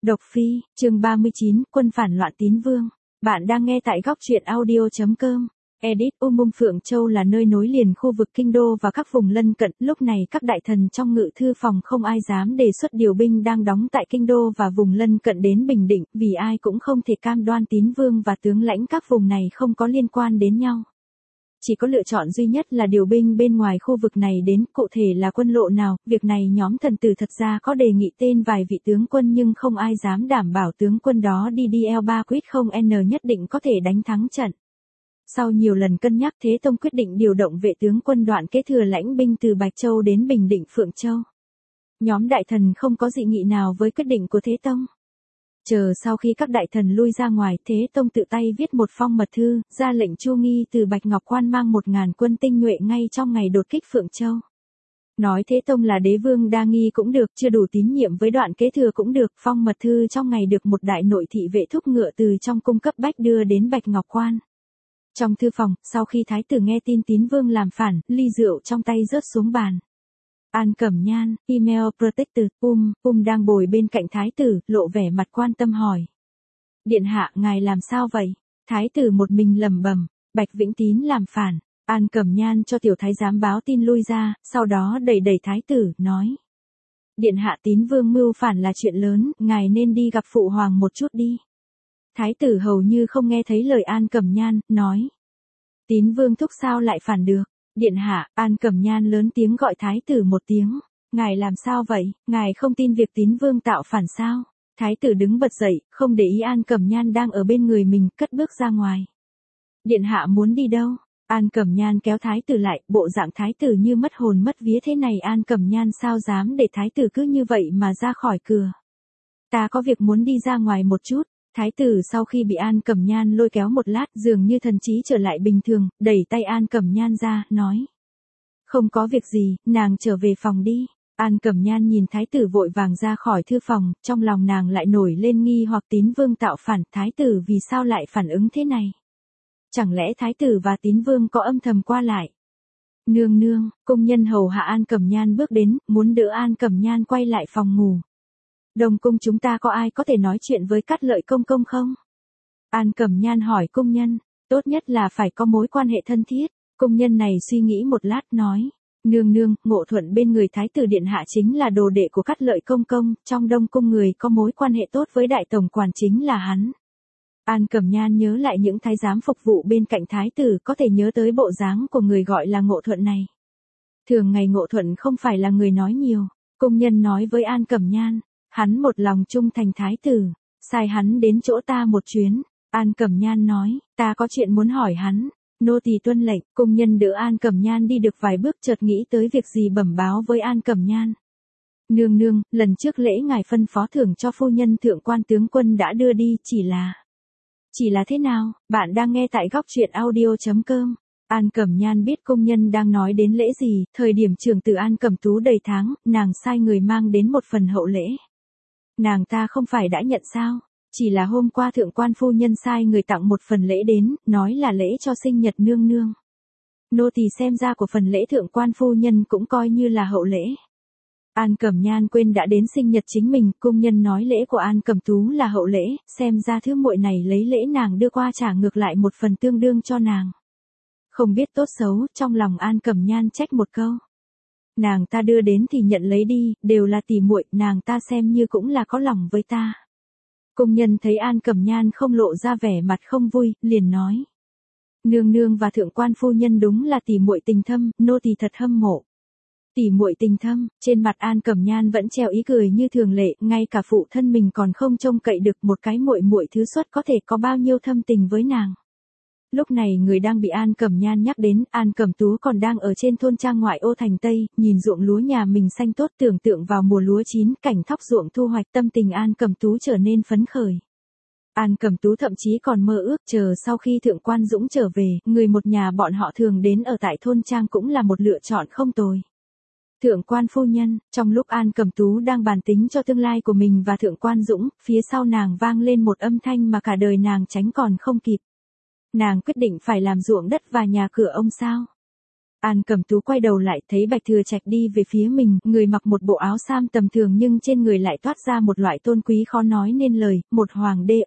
Độc Phi, chương 39, quân phản loạn Tín Vương. Bạn đang nghe tại góc truyện audio.com. Edit Phượng Châu là nơi nối liền khu vực Kinh Đô và các vùng lân cận. Lúc này các đại thần trong ngự thư phòng không ai dám đề xuất điều binh đang đóng tại Kinh Đô và vùng lân cận đến Bình Định, vì ai cũng không thể cam đoan Tín Vương và tướng lãnh các vùng này không có liên quan đến nhau. Chỉ có lựa chọn duy nhất là điều binh bên ngoài khu vực này đến, cụ thể là quân lộ nào. Việc này nhóm thần tử thật ra có đề nghị tên vài vị tướng quân nhưng không ai dám đảm bảo tướng quân đó đi DL3 quyết không N nhất định có thể đánh thắng trận. Sau nhiều lần cân nhắc, Thế Tông quyết định điều động vệ tướng quân Đoạn kế thừa lãnh binh từ Bạch Châu đến Bình Định Phượng Châu. Nhóm đại thần không có dị nghị nào với quyết định của Thế Tông. Chờ sau khi các đại thần lui ra ngoài, Thế Tông tự tay viết một phong mật thư, ra lệnh Chu Nghi từ Bạch Ngọc Quan mang 1000 quân tinh nhuệ ngay trong ngày đột kích Phượng Châu. Nói Thế Tông là đế vương đa nghi cũng được, chưa đủ tín nhiệm với Đoạn kế thừa cũng được. Phong mật thư trong ngày được một đại nội thị vệ thúc ngựa từ trong cung cấp bách đưa đến Bạch Ngọc Quan. Trong thư phòng, sau khi thái tử nghe tin Tín Vương làm phản, ly rượu trong tay rớt xuống bàn. An Cẩm Nhan, email protector, đang bồi bên cạnh thái tử, lộ vẻ mặt quan tâm hỏi. Điện hạ, ngài làm sao vậy? Thái tử một mình lẩm bẩm, Bạch Vĩnh Tín làm phản. An Cẩm Nhan cho tiểu thái giám báo tin lui ra, sau đó đẩy thái tử, nói. Điện hạ, Tín Vương mưu phản là chuyện lớn, ngài nên đi gặp phụ hoàng một chút đi. Thái tử hầu như không nghe thấy lời An Cẩm Nhan, nói. Tín Vương thúc sao lại phản được? Điện hạ, An Cẩm Nhan lớn tiếng gọi thái tử một tiếng. Ngài làm sao vậy? Ngài không tin việc Tín Vương tạo phản sao? Thái tử đứng bật dậy, không để ý An Cẩm Nhan đang ở bên người mình, cất bước ra ngoài. Điện hạ muốn đi đâu? An Cẩm Nhan kéo thái tử lại, bộ dạng thái tử như mất hồn mất vía thế này, An Cẩm Nhan sao dám để thái tử cứ như vậy mà ra khỏi cửa. Ta có việc muốn đi ra ngoài một chút. Thái tử sau khi bị An Cẩm Nhan lôi kéo một lát, dường như thần trí trở lại bình thường, đẩy tay An Cẩm Nhan ra, nói. Không có việc gì, nàng trở về phòng đi. An Cẩm Nhan nhìn thái tử vội vàng ra khỏi thư phòng, trong lòng nàng lại nổi lên nghi hoặc Tín Vương tạo phản, thái tử vì sao lại phản ứng thế này? Chẳng lẽ thái tử và Tín Vương có âm thầm qua lại? Nương nương, công nhân hầu hạ An Cẩm Nhan bước đến, muốn đỡ An Cẩm Nhan quay lại phòng ngủ. Đồng cung chúng ta có ai có thể nói chuyện với Cát Lợi công công không? An Cẩm Nhan hỏi công nhân, tốt nhất là phải có mối quan hệ thân thiết. Công nhân này suy nghĩ một lát nói, nương nương, Ngộ Thuận bên người thái tử điện hạ chính là đồ đệ của Cát Lợi công công, trong Đông cung người có mối quan hệ tốt với đại tổng quản chính là hắn. An Cẩm Nhan nhớ lại những thái giám phục vụ bên cạnh thái tử, có thể nhớ tới bộ dáng của người gọi là Ngộ Thuận này. Thường ngày Ngộ Thuận không phải là người nói nhiều. Công nhân nói với An Cẩm Nhan. Hắn một lòng trung thành thái tử, sai hắn đến chỗ ta một chuyến. An Cẩm Nhan nói, ta có chuyện muốn hỏi hắn. Nô tỳ tuân lệnh. Công nhân đỡ An Cẩm Nhan đi được vài bước, chợt nghĩ tới việc gì bẩm báo với An Cẩm Nhan. Nương nương, lần trước lễ ngài phân phó thưởng cho phu nhân thượng quan tướng quân đã đưa đi, chỉ là thế nào? Bạn đang nghe tại góc truyện audio.com. An Cẩm Nhan biết công nhân đang nói đến lễ gì, thời điểm trưởng tử An Cẩm Tú đầy tháng, nàng sai người mang đến một phần hậu lễ. Nàng ta không phải đã nhận sao? Chỉ là hôm qua thượng quan phu nhân sai người tặng một phần lễ đến, nói là lễ cho sinh nhật nương nương. Nô tỳ xem ra của phần lễ thượng quan phu nhân cũng coi như là hậu lễ. An Cẩm Nhan quên đã đến sinh nhật chính mình, công nhân nói lễ của An Cẩm Tú là hậu lễ, xem ra thứ muội này lấy lễ nàng đưa qua trả ngược lại một phần tương đương cho nàng. Không biết tốt xấu, trong lòng An Cẩm Nhan trách một câu. Nàng ta đưa đến thì nhận lấy đi, đều là tỉ muội, nàng ta xem như cũng là có lòng với ta. Công nhân thấy An Cẩm Nhan không lộ ra vẻ mặt không vui, liền nói. Nương nương và thượng quan phu nhân đúng là tỉ muội tình thâm, nô tỳ thật hâm mộ. Tỉ muội tình thâm, trên mặt An Cẩm Nhan vẫn treo ý cười như thường lệ, ngay cả phụ thân mình còn không trông cậy được một cái muội muội thứ xuất có thể có bao nhiêu thâm tình với nàng. Lúc này người đang bị An Cẩm Nhan nhắc đến, An Cẩm Tú còn đang ở trên thôn trang ngoại ô thành Tây, nhìn ruộng lúa nhà mình xanh tốt, tưởng tượng vào mùa lúa chín, cảnh thóc ruộng thu hoạch, tâm tình An Cẩm Tú trở nên phấn khởi. An Cẩm Tú thậm chí còn mơ ước chờ sau khi thượng quan Dũng trở về, người một nhà bọn họ thường đến ở tại thôn trang cũng là một lựa chọn không tồi. Thượng quan phu nhân, trong lúc An Cẩm Tú đang bàn tính cho tương lai của mình và thượng quan Dũng, phía sau nàng vang lên một âm thanh mà cả đời nàng tránh còn không kịp. Nàng quyết định phải làm ruộng đất và nhà cửa ông sao? An Cẩm Tú quay đầu lại thấy Bạch Thừa Trạch đi về phía mình, người mặc một bộ áo sam tầm thường nhưng trên người lại toát ra một loại tôn quý khó nói nên lời, một hoàng đê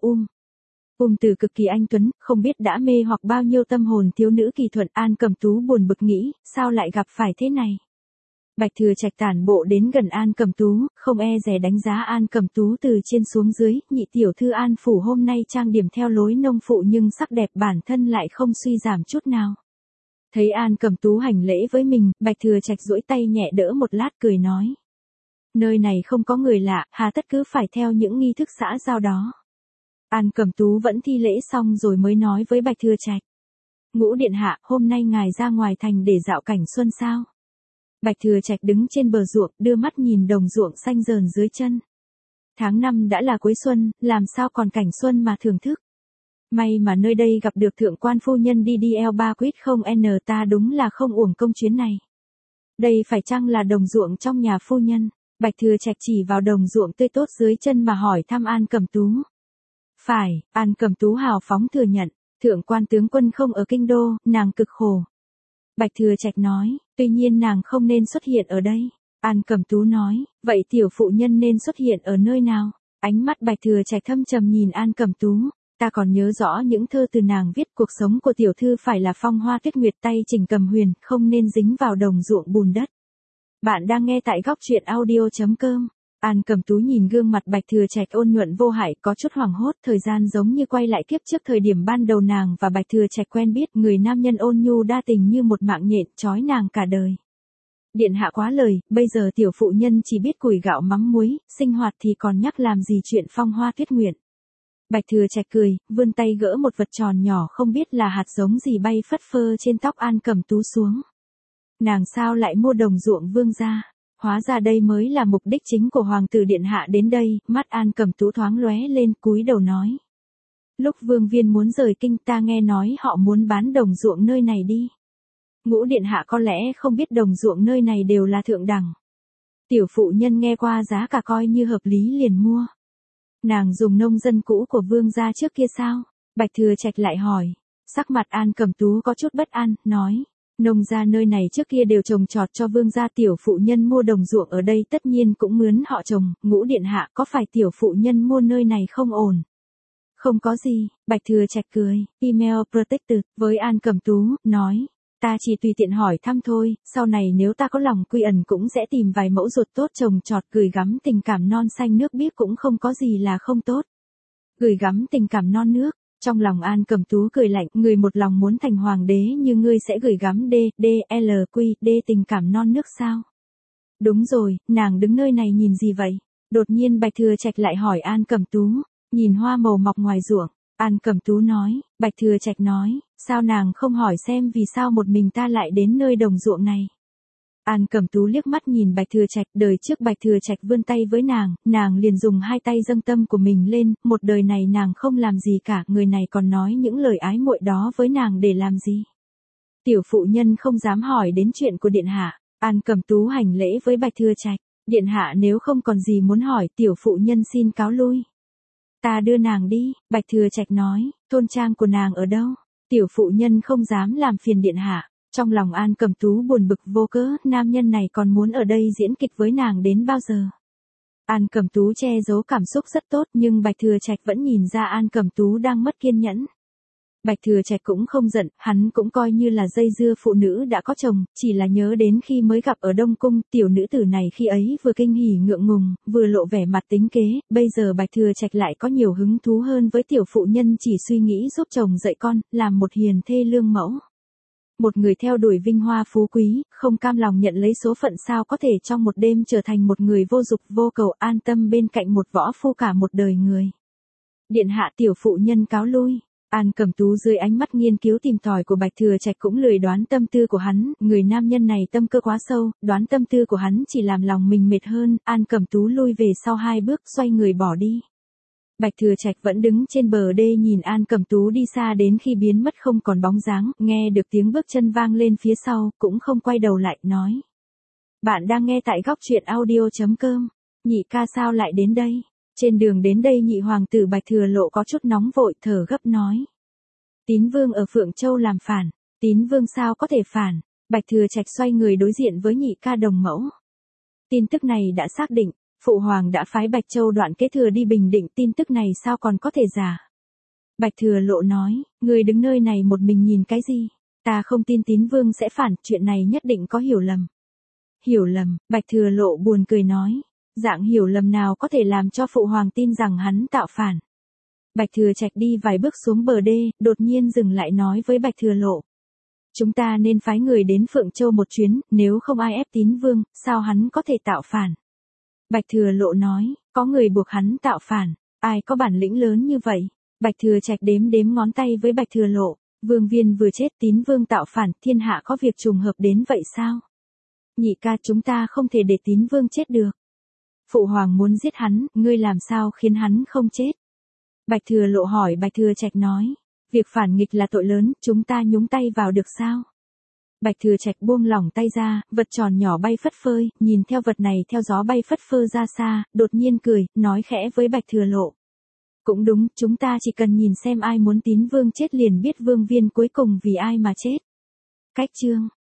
từ cực kỳ anh tuấn, không biết đã mê hoặc bao nhiêu tâm hồn thiếu nữ kỳ thuận. An Cẩm Tú buồn bực nghĩ, sao lại gặp phải thế này. Bạch Thừa Trạch tản bộ đến gần An Cẩm Tú, không e dè đánh giá An Cẩm Tú từ trên xuống dưới, nhị tiểu thư An phủ hôm nay trang điểm theo lối nông phụ nhưng sắc đẹp bản thân lại không suy giảm chút nào. Thấy An Cẩm Tú hành lễ với mình, Bạch Thừa Trạch duỗi tay nhẹ đỡ một lát cười nói. Nơi này không có người lạ, hà tất cứ phải theo những nghi thức xã giao đó. An Cẩm Tú vẫn thi lễ xong rồi mới nói với Bạch Thừa Trạch. Ngũ điện hạ, hôm nay ngài ra ngoài thành để dạo cảnh xuân sao? Bạch Thừa Trạch đứng trên bờ ruộng, đưa mắt nhìn đồng ruộng xanh rờn dưới chân. Tháng 5 đã là cuối xuân, làm sao còn cảnh xuân mà thưởng thức. May mà nơi đây gặp được thượng quan phu nhân đi DL3 quýt không N, ta đúng là không uổng công chuyến này. Đây phải chăng là đồng ruộng trong nhà phu nhân? Bạch Thừa Trạch chỉ vào đồng ruộng tươi tốt dưới chân mà hỏi thăm An Cẩm Tú. Phải, An Cẩm Tú hào phóng thừa nhận, thượng quan tướng quân không ở kinh đô, nàng cực khổ. Bạch Thừa Trạch nói, tuy nhiên nàng không nên xuất hiện ở đây. An Cẩm Tú nói, vậy tiểu phụ nhân nên xuất hiện ở nơi nào? Ánh mắt Bạch Thừa Trạch thâm trầm nhìn An Cẩm Tú. Ta còn nhớ rõ những thơ từ nàng viết, cuộc sống của tiểu thư phải là phong hoa tuyết nguyệt tay chỉnh cầm huyền, không nên dính vào đồng ruộng bùn đất. Bạn đang nghe tại góc truyện audio.com. An Cẩm Tú nhìn gương mặt Bạch Thừa Trạch ôn nhuận vô hại, có chút hoảng hốt, thời gian giống như quay lại kiếp trước thời điểm ban đầu nàng và Bạch Thừa Trạch quen biết, người nam nhân ôn nhu đa tình như một mạng nhện, trói nàng cả đời. Điện hạ quá lời, bây giờ tiểu phụ nhân chỉ biết củi gạo mắm muối, sinh hoạt thì còn nhắc làm gì chuyện phong hoa tuyết nguyệt. Bạch Thừa Trạch cười, vươn tay gỡ một vật tròn nhỏ không biết là hạt giống gì bay phất phơ trên tóc An Cẩm Tú xuống. Nàng sao lại mua đồng ruộng vương gia? Hóa ra đây mới là mục đích chính của hoàng tử điện hạ đến đây. Mắt An Cẩm Tú thoáng lóe lên, cúi đầu nói. Lúc vương viên muốn rời kinh ta nghe nói họ muốn bán đồng ruộng nơi này đi. Ngũ điện hạ có lẽ không biết đồng ruộng nơi này đều là thượng đẳng. Tiểu phụ nhân nghe qua giá cả coi như hợp lý liền mua. Nàng dùng nông dân cũ của vương gia trước kia sao? Bạch Thừa Trạch lại hỏi. Sắc mặt An Cẩm Tú có chút bất an, nói. Nông gia nơi này trước kia đều trồng trọt cho vương gia, tiểu phụ nhân mua đồng ruộng ở đây tất nhiên cũng mướn họ trồng. Ngũ điện hạ, có phải tiểu phụ nhân mua nơi này không ổn? Không có gì, Bạch Thừa Trạch cười, email protected với An Cẩm Tú, nói. Ta chỉ tùy tiện hỏi thăm thôi, sau này nếu ta có lòng quy ẩn cũng sẽ tìm vài mẫu ruột tốt trồng trọt, gửi gắm tình cảm non xanh nước biếc cũng không có gì là không tốt. Gửi gắm tình cảm non nước, trong lòng An Cẩm Tú cười lạnh, người một lòng muốn thành hoàng đế như ngươi sẽ gửi gắm D tình cảm non nước sao? Đúng rồi, nàng đứng nơi này nhìn gì vậy? Đột nhiên Bạch Thừa Trạch lại hỏi An Cẩm Tú, nhìn hoa màu mọc ngoài ruộng. An Cẩm Tú nói, Bạch Thừa Trạch nói, sao nàng không hỏi xem vì sao một mình ta lại đến nơi đồng ruộng này. An Cẩm Tú liếc mắt nhìn Bạch Thừa Trạch, đời trước Bạch Thừa Trạch vươn tay với nàng liền dùng hai tay dâng tâm của mình lên, một đời này nàng không làm gì cả, người này còn nói những lời ái muội đó với nàng để làm gì. Tiểu phụ nhân không dám hỏi đến chuyện của điện hạ. An Cẩm Tú hành lễ với Bạch Thừa Trạch, điện hạ nếu không còn gì muốn hỏi, tiểu phụ nhân xin cáo lui. Ta đưa nàng đi, Bạch Thừa Trạch nói, thôn trang của nàng ở đâu? Tiểu phụ nhân không dám làm phiền điện hạ. Trong lòng An Cẩm Tú buồn bực vô cớ, nam nhân này còn muốn ở đây diễn kịch với nàng đến bao giờ? An Cẩm Tú che giấu cảm xúc rất tốt nhưng Bạch Thừa Trạch vẫn nhìn ra An Cẩm Tú đang mất kiên nhẫn. Bạch Thừa Trạch cũng không giận, hắn cũng coi như là dây dưa phụ nữ đã có chồng, chỉ là nhớ đến khi mới gặp ở Đông Cung, tiểu nữ tử này khi ấy vừa kinh hỉ ngượng ngùng, vừa lộ vẻ mặt tính kế, bây giờ Bạch Thừa Trạch lại có nhiều hứng thú hơn với tiểu phụ nhân chỉ suy nghĩ giúp chồng dạy con, làm một hiền thê lương mẫu. Một người theo đuổi vinh hoa phú quý, không cam lòng nhận lấy số phận sao có thể trong một đêm trở thành một người vô dục vô cầu an tâm bên cạnh một võ phu cả một đời người. Điện hạ, tiểu phụ nhân cáo lui. An Cẩm Tú dưới ánh mắt nghiên cứu tìm tòi của Bạch Thừa Trạch cũng lười đoán tâm tư của hắn, người nam nhân này tâm cơ quá sâu, đoán tâm tư của hắn chỉ làm lòng mình mệt hơn. An Cẩm Tú lui về sau 2 bước xoay người bỏ đi. Bạch Thừa Trạch vẫn đứng trên bờ đê nhìn An Cẩm Tú đi xa đến khi biến mất không còn bóng dáng, nghe được tiếng bước chân vang lên phía sau, cũng không quay đầu lại, nói. Bạn đang nghe tại góc truyện audio.com, nhị ca sao lại đến đây? Trên đường đến đây nhị hoàng tử Bạch Thừa Lộ có chút nóng vội, thở gấp nói. Tín vương ở Phượng Châu làm phản, Tín vương sao có thể phản? Bạch Thừa Trạch xoay người đối diện với nhị ca Đồng Mẫu. Tin tức này đã xác định, Phụ Hoàng đã phái Bạch Châu Đoạn kế thừa đi Bình Định, tin tức này sao còn có thể giả. Bạch Thừa Lộ nói, người đứng nơi này một mình nhìn cái gì? Ta không tin Tín Vương sẽ phản, chuyện này nhất định có hiểu lầm. Hiểu lầm, Bạch Thừa Lộ buồn cười nói, dạng hiểu lầm nào có thể làm cho Phụ Hoàng tin rằng hắn tạo phản. Bạch Thừa Trạch đi vài bước xuống bờ đê, đột nhiên dừng lại nói với Bạch Thừa Lộ. Chúng ta nên phái người đến Phượng Châu một chuyến, nếu không ai ép Tín Vương, sao hắn có thể tạo phản? Bạch Thừa Lộ nói, có người buộc hắn tạo phản, ai có bản lĩnh lớn như vậy? Bạch Thừa Trạch đếm ngón tay với Bạch Thừa Lộ, Vương Viên vừa chết, Tín Vương tạo phản, thiên hạ có việc trùng hợp đến vậy sao? Nhị ca, chúng ta không thể để Tín Vương chết được. Phụ Hoàng muốn giết hắn, ngươi làm sao khiến hắn không chết? Bạch Thừa Lộ hỏi. Bạch Thừa Trạch nói, việc phản nghịch là tội lớn, chúng ta nhúng tay vào được sao? Bạch Thừa Trạch buông lỏng tay ra, vật tròn nhỏ bay phất phới, nhìn theo vật này theo gió bay phất phơ ra xa, đột nhiên cười, nói khẽ với Bạch Thừa Lộ. Cũng đúng, chúng ta chỉ cần nhìn xem ai muốn Tín Vương chết liền biết Vương Viên cuối cùng vì ai mà chết. Cách chương